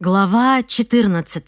Глава 14.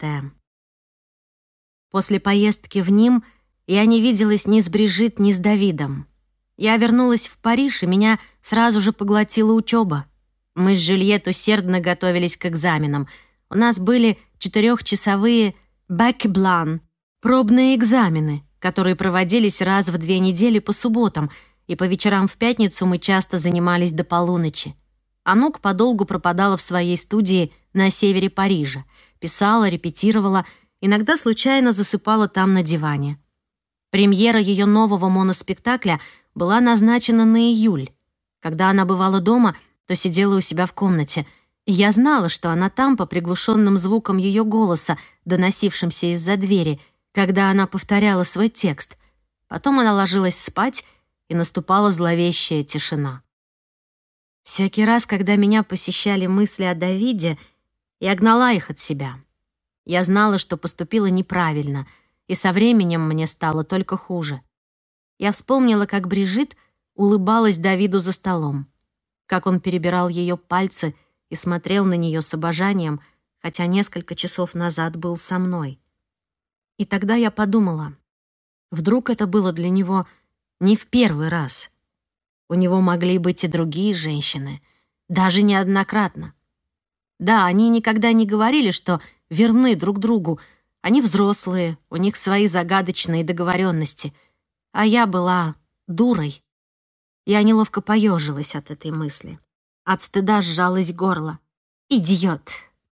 После поездки в Ним я не виделась ни с Брижит, ни с Давидом. Я вернулась в Париж, и меня сразу же поглотила учеба. Мы с Жюльет усердно готовились к экзаменам. У нас были 4-часовые «бэк-блан» — пробные экзамены, которые проводились раз в 2 недели по субботам, и по вечерам в пятницу мы часто занимались до полуночи. Анук подолгу пропадала в своей студии на севере Парижа, писала, репетировала, иногда случайно засыпала там на диване. Премьера ее нового моноспектакля была назначена на июль. Когда она бывала дома, то сидела у себя в комнате, и я знала, что она там по приглушенным звукам ее голоса, доносившимся из-за двери, когда она повторяла свой текст. Потом она ложилась спать, и наступала зловещая тишина. Всякий раз, когда меня посещали мысли о Давиде, я гнала их от себя. Я знала, что поступила неправильно, и со временем мне стало только хуже. Я вспомнила, как Брижит улыбалась Давиду за столом, как он перебирал ее пальцы и смотрел на нее с обожанием, хотя несколько часов назад был со мной. И тогда я подумала, вдруг это было для него не в первый раз. У него могли быть и другие женщины, даже неоднократно. Да, они никогда не говорили, что верны друг другу. Они взрослые, у них свои загадочные договоренности. А я была дурой. Я неловко поежилась от этой мысли. От стыда сжалось горло. Идиот.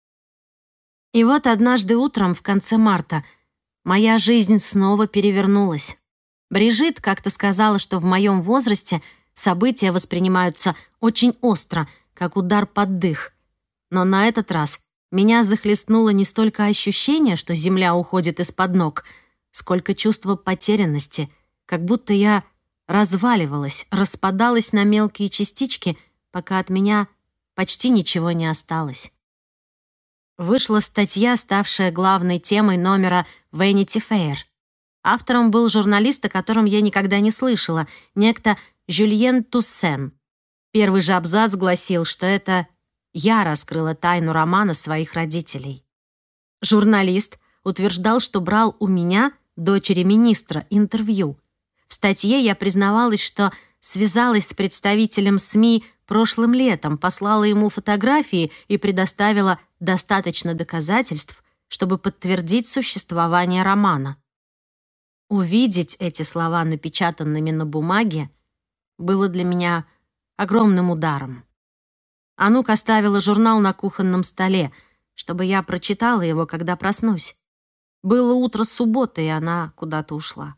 И вот однажды утром в конце марта моя жизнь снова перевернулась. Брижит как-то сказала, что в моем возрасте события воспринимаются очень остро, как удар под дых. Но на этот раз меня захлестнуло не столько ощущение, что земля уходит из-под ног, сколько чувство потерянности, как будто я разваливалась, распадалась на мелкие частички, пока от меня почти ничего не осталось. Вышла статья, ставшая главной темой номера Vanity Fair. Автором был журналист, о котором я никогда не слышала, некто Жюльен Туссен. Первый же абзац гласил, что это я раскрыла тайну романа своих родителей. Журналист утверждал, что брал у меня, дочери министра, интервью. В статье я признавалась, что связалась с представителем СМИ прошлым летом, послала ему фотографии и предоставила достаточно доказательств, чтобы подтвердить существование романа. Увидеть эти слова напечатанными на бумаге было для меня огромным ударом. Анук оставила журнал на кухонном столе, чтобы я прочитала его, когда проснусь. Было утро субботы, и она куда-то ушла.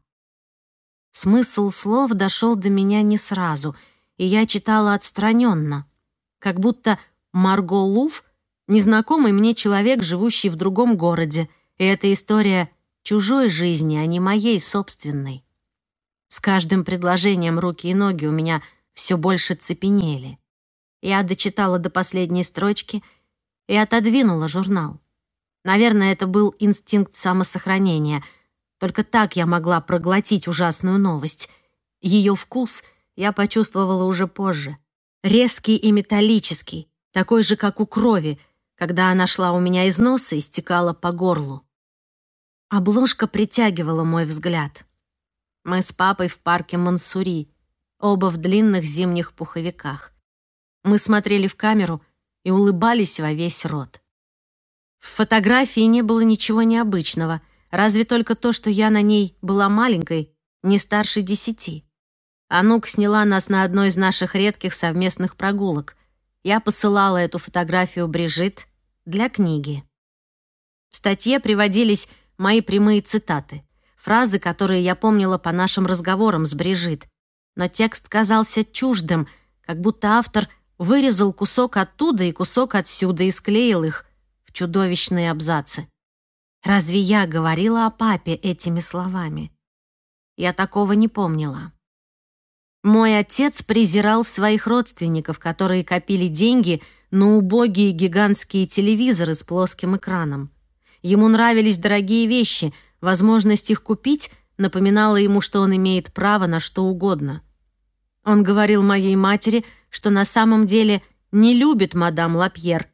Смысл слов дошел до меня не сразу, и я читала отстраненно, как будто Марго Луф — незнакомый мне человек, живущий в другом городе, и эта история чужой жизни, а не моей собственной. С каждым предложением руки и ноги у меня все больше цепенели. Я дочитала до последней строчки и отодвинула журнал. Наверное, это был инстинкт самосохранения. Только так я могла проглотить ужасную новость. Ее вкус я почувствовала уже позже. Резкий и металлический, такой же, как у крови, когда она шла у меня из носа и стекала по горлу. Обложка притягивала мой взгляд. Мы с папой в парке Мансури, оба в длинных зимних пуховиках. Мы смотрели в камеру и улыбались во весь рот. В фотографии не было ничего необычного, разве только то, что я на ней была маленькой, не старше 10. Анук сняла нас на одной из наших редких совместных прогулок. Я посылала эту фотографию Брижит для книги. В статье приводились мои прямые цитаты, фразы, которые я помнила по нашим разговорам с Брижит. Но текст казался чуждым, как будто автор вырезал кусок оттуда и кусок отсюда и склеил их в чудовищные абзацы. Разве я говорила о папе этими словами? Я такого не помнила. Мой отец презирал своих родственников, которые копили деньги на убогие гигантские телевизоры с плоским экраном. Ему нравились дорогие вещи, возможность их купить напоминала ему, что он имеет право на что угодно. Он говорил моей матери, что на самом деле не любит мадам Лапьер,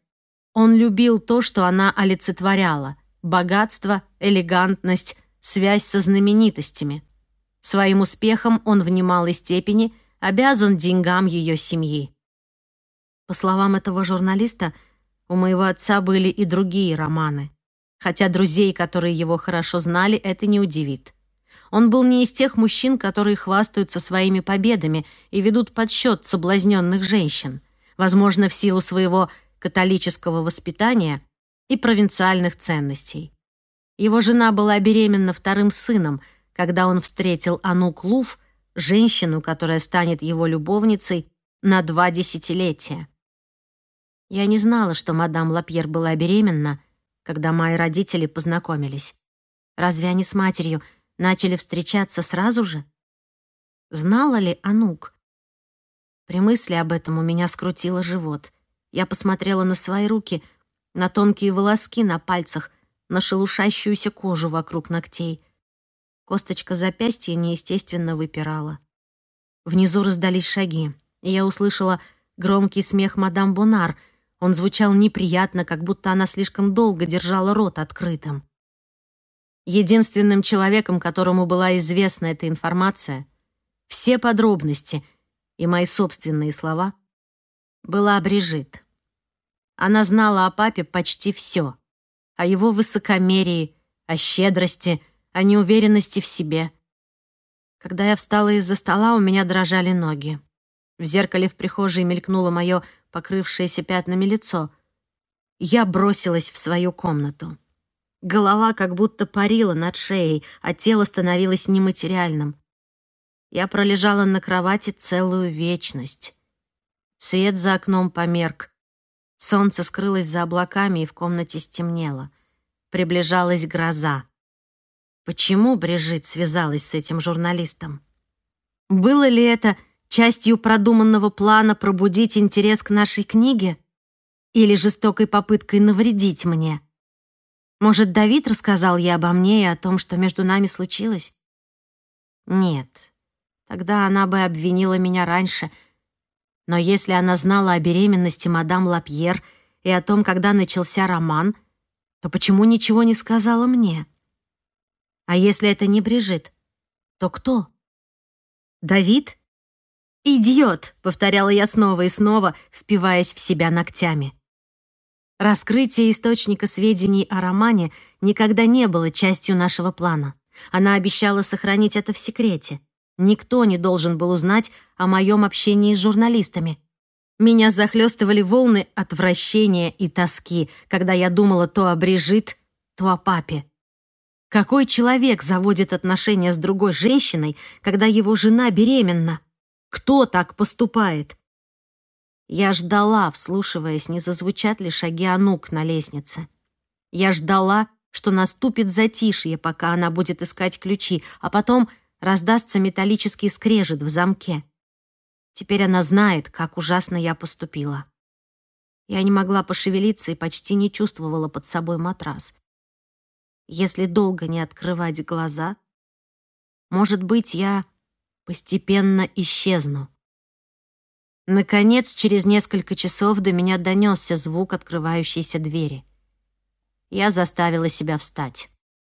Он любил то, что она олицетворяла: богатство, элегантность, связь со знаменитостями. Своим успехом он в немалой степени обязан деньгам ее семьи. По словам этого журналиста, у моего отца были и другие романы. Хотя друзей, которые его хорошо знали, это не удивит. Он был не из тех мужчин, которые хвастаются своими победами и ведут подсчет соблазненных женщин, возможно, в силу своего католического воспитания и провинциальных ценностей. Его жена была беременна вторым сыном, когда он встретил Анук Луф, женщину, которая станет его любовницей на 2 десятилетия. Я не знала, что мадам Лапьер была беременна, когда мои родители познакомились. Разве они с матерью начали встречаться сразу же? Знала ли Анук? При мысли об этом у меня скрутило живот. Я посмотрела на свои руки, на тонкие волоски на пальцах, на шелушащуюся кожу вокруг ногтей. Косточка запястья неестественно выпирала. Внизу раздались шаги, и я услышала громкий смех мадам Бонар. Он звучал неприятно, как будто она слишком долго держала рот открытым. Единственным человеком, которому была известна эта информация, все подробности и мои собственные слова, была Брижит. Она знала о папе почти все: о его высокомерии, о щедрости, о неуверенности в себе. Когда я встала из-за стола, у меня дрожали ноги. В зеркале в прихожей мелькнуло мое покрывшееся пятнами лицо. Я бросилась в свою комнату. Голова как будто парила над шеей, а тело становилось нематериальным. Я пролежала на кровати целую вечность. Свет за окном померк. Солнце скрылось за облаками, и в комнате стемнело. Приближалась гроза. Почему Брижит связалась с этим журналистом? Было ли это частью продуманного плана пробудить интерес к нашей книге? Или жестокой попыткой навредить мне? Может, Давид рассказал ей обо мне и о том, что между нами случилось? Нет, тогда она бы обвинила меня раньше. Но если она знала о беременности мадам Лапьер и о том, когда начался роман, то почему ничего не сказала мне? А если это не Брижит, то кто? Давид? «Идиот!» — повторяла я снова и снова, впиваясь в себя ногтями. Раскрытие источника сведений о романе никогда не было частью нашего плана. Она обещала сохранить это в секрете. Никто не должен был узнать о моем общении с журналистами. Меня захлестывали волны отвращения и тоски, когда я думала то о Брижит, то о папе. Какой человек заводит отношения с другой женщиной, когда его жена беременна? Кто так поступает? Я ждала, вслушиваясь, не зазвучат ли шаги Анук на лестнице. Я ждала, что наступит затишье, пока она будет искать ключи, а потом раздастся металлический скрежет в замке. Теперь она знает, как ужасно я поступила. Я не могла пошевелиться и почти не чувствовала под собой матрас. Если долго не открывать глаза, может быть, я постепенно исчезну. Наконец, через несколько часов до меня донесся звук открывающейся двери. Я заставила себя встать.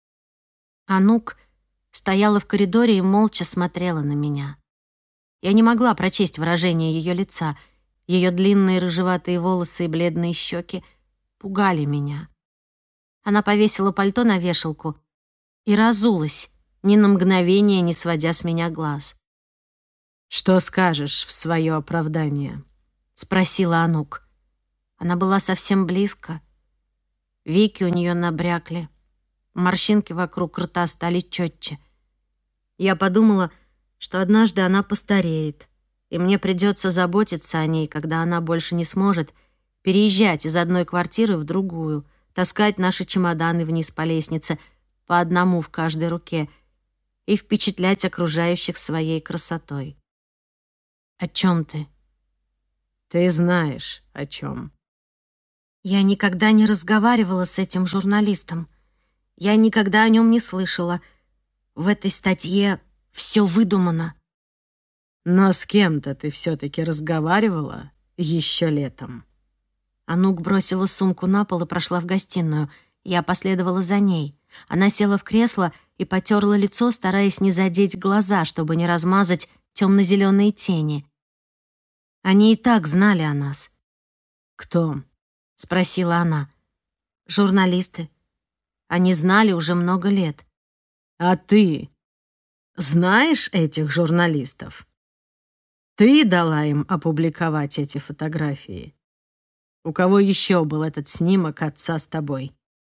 Анук стояла в коридоре и молча смотрела на меня. Я не могла прочесть выражение ее лица. Ее длинные рыжеватые волосы и бледные щеки пугали меня. Она повесила пальто на вешалку и разулась, ни на мгновение не сводя с меня глаз. «Что скажешь в свое оправдание?» — спросила Анук. Она была совсем близко. Веки у нее набрякли. Морщинки вокруг рта стали четче. Я подумала, что однажды она постареет, и мне придется заботиться о ней, когда она больше не сможет переезжать из одной квартиры в другую, таскать наши чемоданы вниз по лестнице, по одному в каждой руке, и впечатлять окружающих своей красотой. «О чем ты?» «Ты знаешь, о чем». Я никогда не разговаривала с этим журналистом. Я никогда о нем не слышала. В этой статье все выдумано. Но с кем-то ты все-таки разговаривала еще летом. Анук бросила сумку на пол и прошла в гостиную. Я последовала за ней. Она села в кресло и потерла лицо, стараясь не задеть глаза, чтобы не размазать темно-зеленые тени. Они и так знали о нас. «Кто?» — спросила она. «Журналисты. Они знали уже много лет». «А ты знаешь этих журналистов? Ты дала им опубликовать эти фотографии? У кого еще был этот снимок отца с тобой?»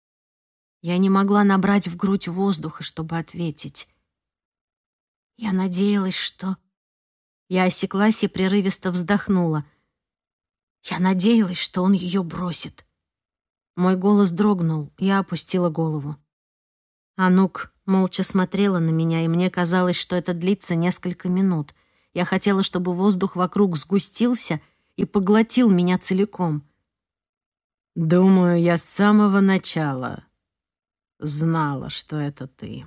Я не могла набрать в грудь воздуха, чтобы ответить. Я надеялась, что... Я осеклась и прерывисто вздохнула. Я надеялась, что он ее бросит. Мой голос дрогнул, я опустила голову. Анук молча смотрела на меня, и мне казалось, что это длится несколько минут. Я хотела, чтобы воздух вокруг сгустился и поглотил меня целиком. «Думаю, я с самого начала знала, что это ты».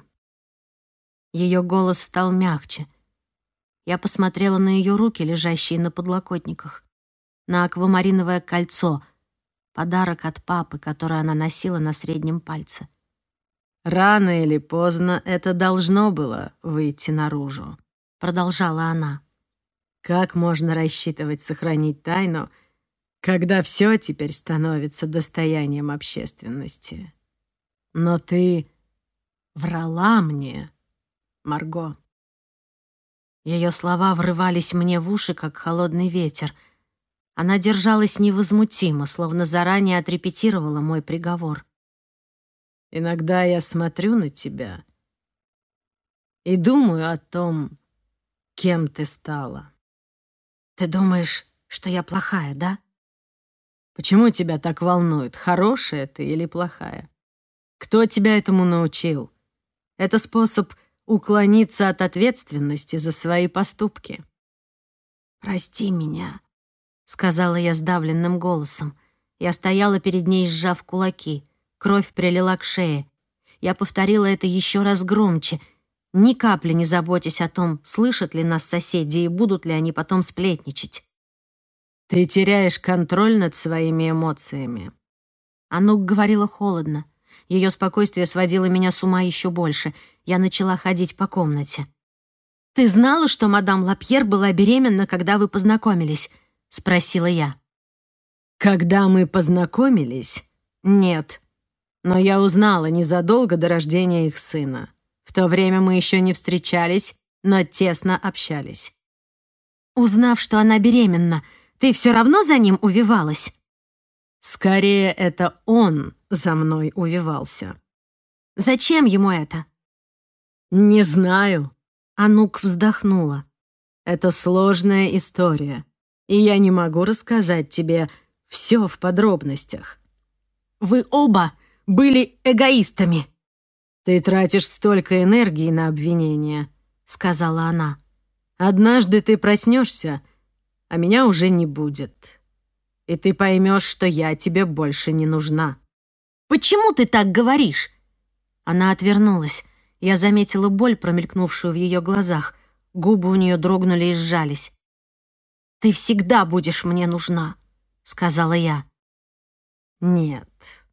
Ее голос стал мягче. Я посмотрела на ее руки, лежащие на подлокотниках, на аквамариновое кольцо, подарок от папы, который она носила на среднем пальце. «Рано или поздно это должно было выйти наружу», — продолжала она. «Как можно рассчитывать сохранить тайну, когда все теперь становится достоянием общественности? Но ты врала мне, Марго». Ее слова врывались мне в уши, как холодный ветер. Она держалась невозмутимо, словно заранее отрепетировала мой приговор. «Иногда я смотрю на тебя и думаю о том, кем ты стала». «Ты думаешь, что я плохая, да?» «Почему тебя так волнует, хорошая ты или плохая? Кто тебя этому научил? Это способ уклониться от ответственности за свои поступки». «Прости меня», — сказала я сдавленным голосом. Я стояла перед ней, сжав кулаки. Кровь прилила к шее. Я повторила это еще раз громче, ни капли не заботясь о том, слышат ли нас соседи и будут ли они потом сплетничать. «Ты теряешь контроль над своими эмоциями». Анук говорила холодно. Ее спокойствие сводило меня с ума еще больше. Я начала ходить по комнате. «Ты знала, что мадам Лапьер была беременна, когда вы познакомились?» — спросила я. «Когда мы познакомились?» «Нет. Но я узнала незадолго до рождения их сына. В то время мы еще не встречались, но тесно общались». «Узнав, что она беременна, ты все равно за ним увивалась?» «Скорее, это он за мной увивался». «Зачем ему это?» «Не знаю». Анук вздохнула. «Это сложная история, и я не могу рассказать тебе все в подробностях». «Вы оба были эгоистами». «Ты тратишь столько энергии на обвинения», — сказала она. «Однажды ты проснешься, а меня уже не будет. И ты поймешь, что я тебе больше не нужна». «Почему ты так говоришь?» Она отвернулась. Я заметила боль, промелькнувшую в ее глазах. Губы у нее дрогнули и сжались. «Ты всегда будешь мне нужна», — сказала я. «Нет,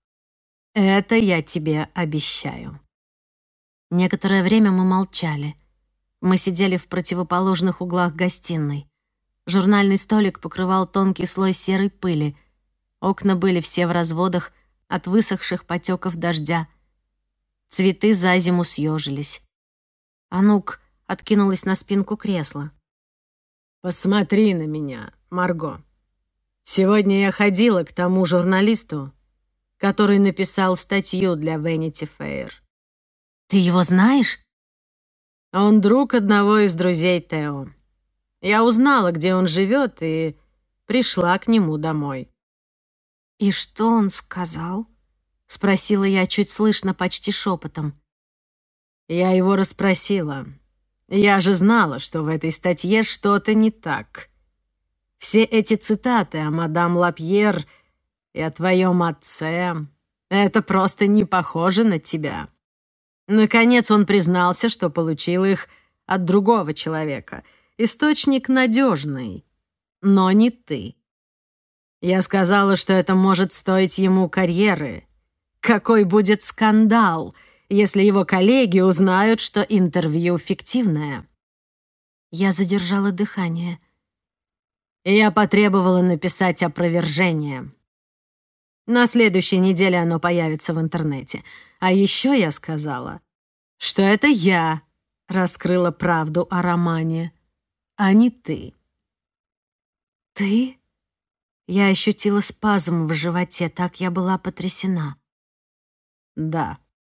это я тебе обещаю». Некоторое время мы молчали. Мы сидели в противоположных углах гостиной. Журнальный столик покрывал тонкий слой серой пыли. Окна были все в разводах от высохших потеков дождя. Цветы за зиму съежились. Анук откинулась на спинку кресла. «Посмотри на меня, Марго. Сегодня я ходила к тому журналисту, который написал статью для Vanity Fair». «Ты его знаешь?» «Он друг одного из друзей Тео. Я узнала, где он живет, и пришла к нему домой». «И что он сказал?» — спросила я чуть слышно, почти шепотом. Я его расспросила. Я же знала, что в этой статье что-то не так. Все эти цитаты о мадам Лапьер и о твоем отце — это просто не похоже на тебя. Наконец он признался, что получил их от другого человека. Источник надежный, но не ты. Я сказала, что это может стоить ему карьеры. Какой будет скандал, если его коллеги узнают, что интервью фиктивное? Я задержала дыхание. Я потребовала написать опровержение. На следующей неделе оно появится в интернете. А еще я сказала, что это я раскрыла правду о романе, а не ты. Ты? Я ощутила спазм в животе, так я была потрясена. Да.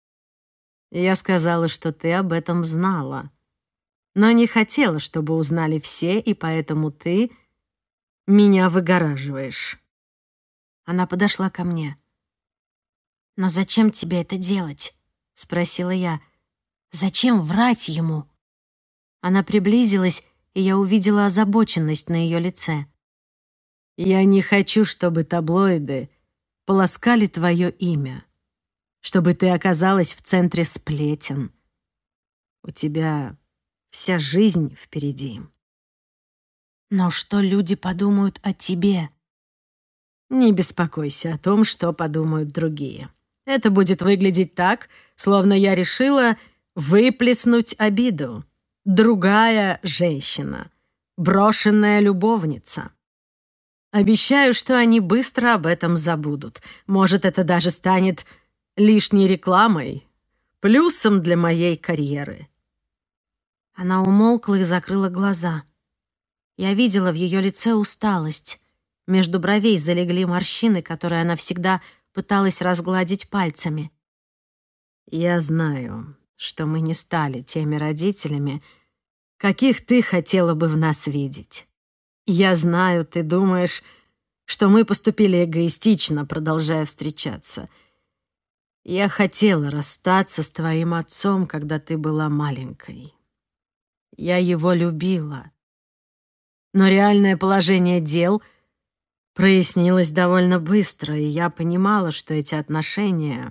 Я сказала, что ты об этом знала, но не хотела, чтобы узнали все, и поэтому ты меня выгораживаешь. Она подошла ко мне. «Но зачем тебе это делать?» — спросила я. «Зачем врать ему?» Она приблизилась, и я увидела озабоченность на ее лице. Я не хочу, чтобы таблоиды полоскали твое имя, чтобы ты оказалась в центре сплетен. У тебя вся жизнь впереди. «Но что люди подумают о тебе?» Не беспокойся о том, что подумают другие. Это будет выглядеть так, словно я решила выплеснуть обиду. Другая женщина, брошенная любовница. Обещаю, что они быстро об этом забудут. Может, это даже станет лишней рекламой, плюсом для моей карьеры. Она умолкла и закрыла глаза. Я видела в ее лице усталость. Между бровей залегли морщины, которые она всегда пыталась разгладить пальцами. Я знаю, что мы не стали теми родителями, каких ты хотела бы в нас видеть. Я знаю, ты думаешь, что мы поступили эгоистично, продолжая встречаться. Я хотела расстаться с твоим отцом, когда ты была маленькой. Я его любила. Но реальное положение дел прояснилось довольно быстро, и я понимала, что эти отношения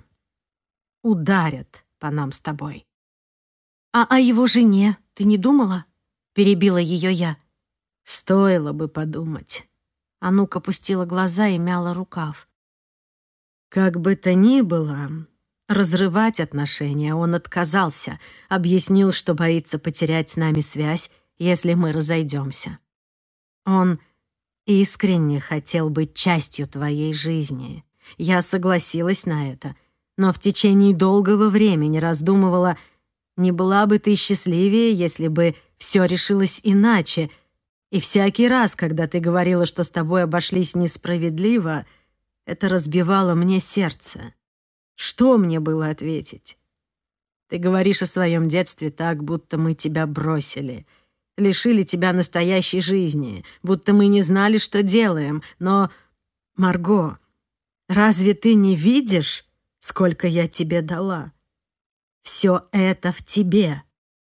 ударят по нам с тобой. «А о его жене ты не думала?» — перебила ее я. Стоило бы подумать. Анук опустила глаза и мяла рукав. Как бы то ни было, разрывать отношения он отказался, объяснил, что боится потерять с нами связь, если мы разойдемся. Он искренне хотел быть частью твоей жизни. Я согласилась на это, но в течение долгого времени раздумывала, не была бы ты счастливее, если бы все решилось иначе. И всякий раз, когда ты говорила, что с тобой обошлись несправедливо, это разбивало мне сердце. Что мне было ответить? Ты говоришь о своем детстве так, будто мы тебя бросили, лишили тебя настоящей жизни, будто мы не знали, что делаем. Но, Марго, разве ты не видишь, сколько я тебе дала? Все это в тебе.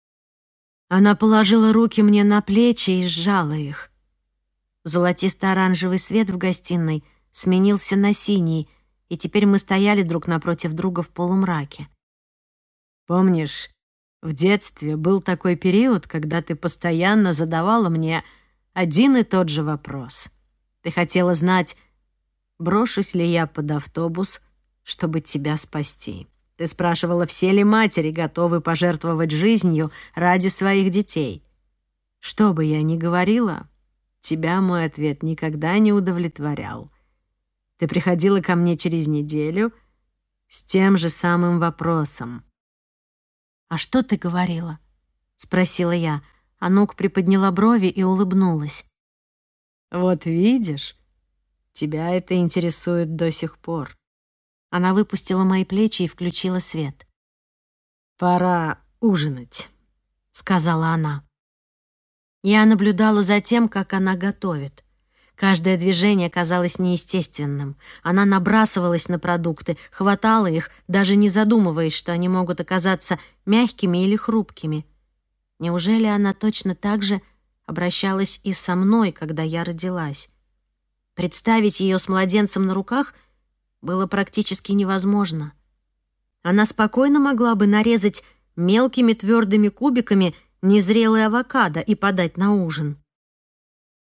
Она положила руки мне на плечи и сжала их. Золотисто-оранжевый свет в гостиной сменился на синий, и теперь мы стояли друг напротив друга в полумраке. Помнишь, в детстве был такой период, когда ты постоянно задавала мне один и тот же вопрос. Ты хотела знать, брошусь ли я под автобус, чтобы тебя спасти. Ты спрашивала, все ли матери готовы пожертвовать жизнью ради своих детей. Что бы я ни говорила, тебя мой ответ никогда не удовлетворял. Ты приходила ко мне через неделю с тем же самым вопросом. «А что ты говорила?» — спросила я. Анук приподняла брови и улыбнулась. «Вот видишь, тебя это интересует до сих пор». Она выпустила мои плечи и включила свет. «Пора ужинать», — сказала она. Я наблюдала за тем, как она готовит. Каждое движение казалось неестественным. Она набрасывалась на продукты, хватала их, даже не задумываясь, что они могут оказаться мягкими или хрупкими. Неужели она точно так же обращалась и со мной, когда я родилась? Представить ее с младенцем на руках было практически невозможно. Она спокойно могла бы нарезать мелкими твердыми кубиками незрелый авокадо и подать на ужин.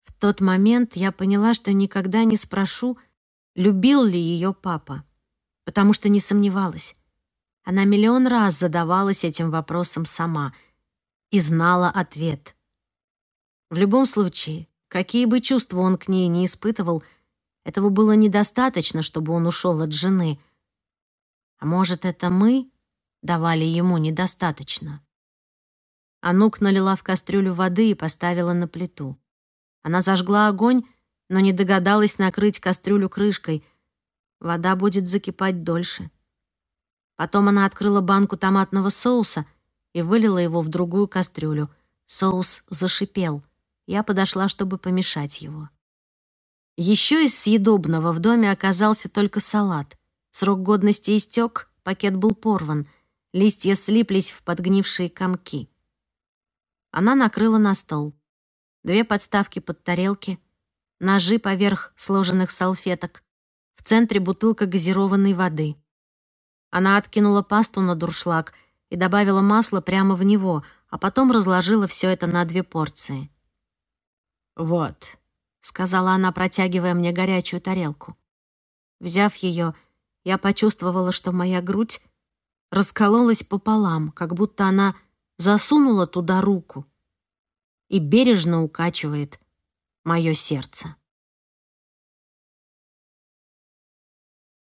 В тот момент я поняла, что никогда не спрошу, любил ли ее папа, потому что не сомневалась. Она миллион раз задавалась этим вопросом сама и знала ответ. В любом случае, какие бы чувства он к ней не испытывал, этого было недостаточно, чтобы он ушел от жены. А может, это мы давали ему недостаточно? Анук налила в кастрюлю воды и поставила на плиту. Она зажгла огонь, но не догадалась накрыть кастрюлю крышкой. Вода будет закипать дольше. Потом она открыла банку томатного соуса и вылила его в другую кастрюлю. Соус зашипел. Я подошла, чтобы помешать его. Еще из съедобного в доме оказался только салат. Срок годности истек, пакет был порван. Листья слиплись в подгнившие комки. Она накрыла на стол. 2 подставки под тарелки, ножи поверх сложенных салфеток, в центре бутылка газированной воды. Она откинула пасту на дуршлаг и добавила масло прямо в него, а потом разложила все это на 2 порции. «Вот», — сказала она, протягивая мне горячую тарелку. Взяв ее, я почувствовала, что моя грудь раскололась пополам, как будто она засунула туда руку и бережно укачивает мое сердце.